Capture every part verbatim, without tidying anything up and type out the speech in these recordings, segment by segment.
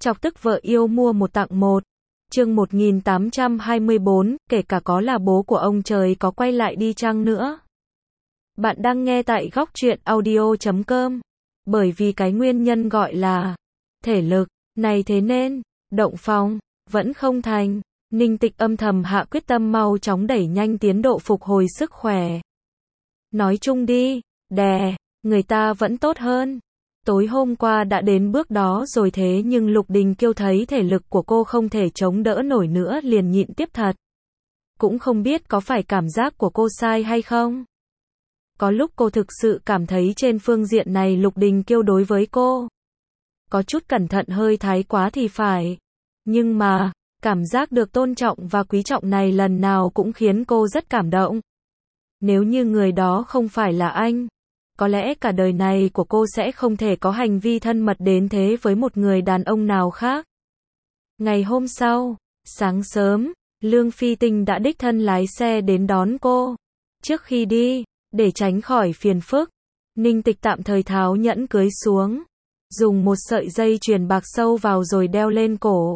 Chọc tức vợ yêu mua một tặng một. Chương một nghìn tám trăm hai mươi bốn, kể cả có là bố của ông trời có quay lại đi chăng nữa. Bạn đang nghe tại góc truyện audio chấm com. Bởi vì cái nguyên nhân gọi là thể lực, này thế nên, động phòng, vẫn không thành. Ninh Tịch âm thầm hạ quyết tâm mau chóng đẩy nhanh tiến độ phục hồi sức khỏe. Nói chung đi, đè, người ta vẫn tốt hơn. Tối hôm qua đã đến bước đó rồi thế nhưng Lục Đình Kiêu thấy thể lực của cô không thể chống đỡ nổi nữa liền nhịn tiếp thật. Cũng không biết có phải cảm giác của cô sai hay không. Có lúc cô thực sự cảm thấy trên phương diện này Lục Đình Kiêu đối với cô có chút cẩn thận hơi thái quá thì phải. Nhưng mà, cảm giác được tôn trọng và quý trọng này lần nào cũng khiến cô rất cảm động. Nếu như người đó không phải là anh, có lẽ cả đời này của cô sẽ không thể có hành vi thân mật đến thế với một người đàn ông nào khác. Ngày hôm sau, sáng sớm, Lương Phi Tinh đã đích thân lái xe đến đón cô. Trước khi đi, để tránh khỏi phiền phức, Ninh Tịch tạm thời tháo nhẫn cưới xuống, dùng một sợi dây chuyền bạc sâu vào rồi đeo lên cổ.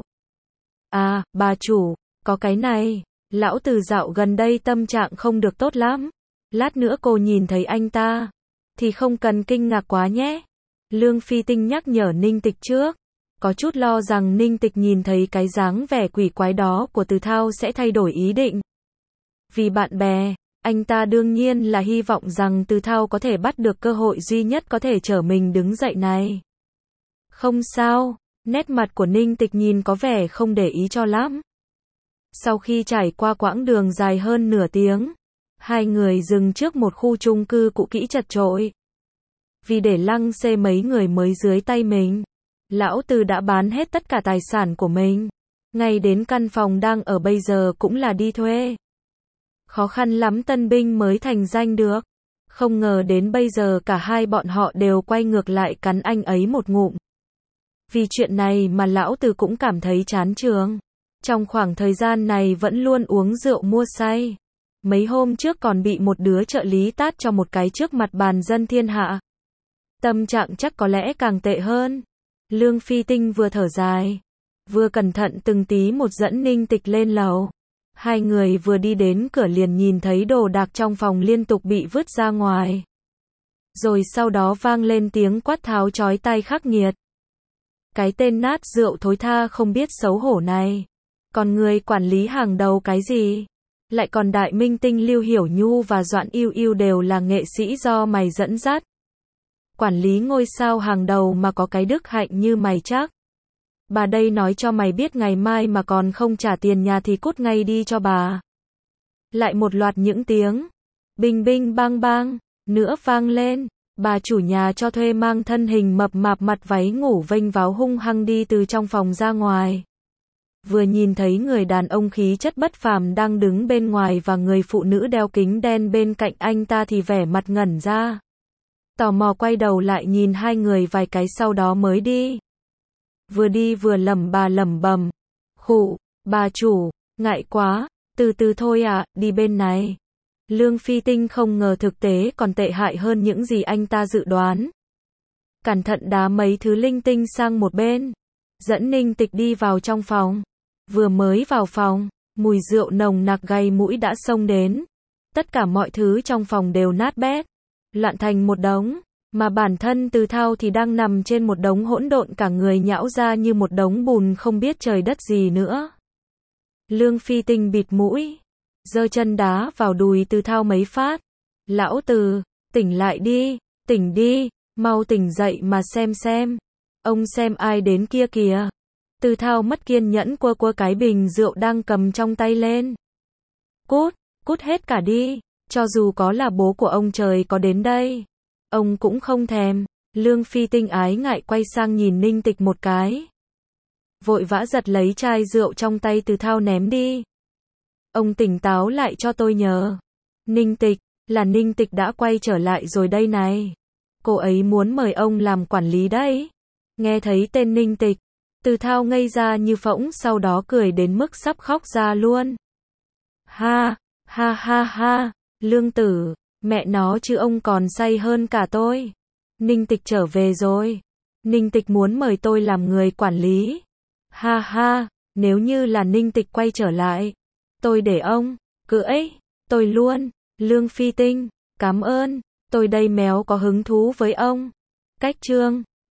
À, bà chủ, có cái này, lão Từ dạo gần đây tâm trạng không được tốt lắm. Lát nữa cô nhìn thấy anh ta thì không cần kinh ngạc quá nhé. Lương Phi Tinh nhắc nhở Ninh Tịch trước, có chút lo rằng Ninh Tịch nhìn thấy cái dáng vẻ quỷ quái đó của Từ Thao sẽ thay đổi ý định. Vì bạn bè, anh ta đương nhiên là hy vọng rằng Từ Thao có thể bắt được cơ hội duy nhất có thể trở mình đứng dậy này. Không sao, nét mặt của Ninh Tịch nhìn có vẻ không để ý cho lắm. Sau khi trải qua quãng đường dài hơn nửa tiếng, hai người dừng trước một khu chung cư cũ kỹ chật chội. Vì để lăng xê mấy người mới dưới tay mình, lão Từ đã bán hết tất cả tài sản của mình. Ngay đến căn phòng đang ở bây giờ cũng là đi thuê. Khó khăn lắm tân binh mới thành danh được. Không ngờ đến bây giờ cả hai bọn họ đều quay ngược lại cắn anh ấy một ngụm. Vì chuyện này mà lão Từ cũng cảm thấy chán chường. Trong khoảng thời gian này vẫn luôn uống rượu mua say. Mấy hôm trước còn bị một đứa trợ lý tát cho một cái trước mặt bàn dân thiên hạ. Tâm trạng chắc có lẽ càng tệ hơn. Lương Phi Tinh vừa thở dài, vừa cẩn thận từng tí một dẫn Ninh Tịch lên lầu. Hai người vừa đi đến cửa liền nhìn thấy đồ đạc trong phòng liên tục bị vứt ra ngoài. Rồi sau đó vang lên tiếng quát tháo chói tai khắc nghiệt. Cái tên nát rượu thối tha không biết xấu hổ này. Còn người quản lý hàng đầu cái gì? Lại còn đại minh tinh Lưu Hiểu Nhu và Doãn Yêu Yêu đều là nghệ sĩ do mày dẫn dắt. Quản lý ngôi sao hàng đầu mà có cái đức hạnh như mày chắc. Bà đây nói cho mày biết ngày mai mà còn không trả tiền nhà thì cút ngay đi cho bà. Lại một loạt những tiếng binh binh bang bang nữa vang lên. Bà chủ nhà cho thuê mang thân hình mập mạp mặt váy ngủ vênh váo hung hăng đi từ trong phòng ra ngoài. Vừa nhìn thấy người đàn ông khí chất bất phàm đang đứng bên ngoài và người phụ nữ đeo kính đen bên cạnh anh ta thì vẻ mặt ngẩn ra. Tò mò quay đầu lại nhìn hai người vài cái sau đó mới đi. Vừa đi vừa lẩm bà lẩm bẩm. Khụ, bà chủ, ngại quá, từ từ thôi ạ, à, đi bên này. Lương Phi Tinh không ngờ thực tế còn tệ hại hơn những gì anh ta dự đoán. Cẩn thận đá mấy thứ linh tinh sang một bên. Dẫn Ninh Tịch đi vào trong phòng. Vừa mới vào phòng, mùi rượu nồng nặc gây mũi đã xông đến. Tất cả mọi thứ trong phòng đều nát bét, loạn thành một đống, mà bản thân Từ Thao thì đang nằm trên một đống hỗn độn cả người nhão ra như một đống bùn không biết trời đất gì nữa. Lương Phi Tinh bịt mũi, giơ chân đá vào đùi Từ Thao mấy phát. Lão Từ, tỉnh lại đi, tỉnh đi, mau tỉnh dậy mà xem xem. Ông xem ai đến kia kìa. Từ Thao mất kiên nhẫn quơ quơ cái bình rượu đang cầm trong tay lên. Cút, cút hết cả đi, cho dù có là bố của ông trời có đến đây, ông cũng không thèm. Lương Phi Tinh ái ngại quay sang nhìn Ninh Tịch một cái. Vội vã giật lấy chai rượu trong tay Từ Thao ném đi. Ông tỉnh táo lại cho tôi nhờ. Ninh Tịch, là Ninh Tịch đã quay trở lại rồi đây này. Cô ấy muốn mời ông làm quản lý đấy. Nghe thấy tên Ninh Tịch, Từ Thao ngây ra như phỗng sau đó cười đến mức sắp khóc ra luôn. Ha, ha ha ha, Lương tử, mẹ nó chứ ông còn say hơn cả tôi. Ninh Tịch trở về rồi. Ninh Tịch muốn mời tôi làm người quản lý. Ha ha, nếu như là Ninh Tịch quay trở lại, tôi để ông cưỡi, tôi luôn. Lương Phi Tinh, cảm ơn, tôi đây méo có hứng thú với ông. Cách chương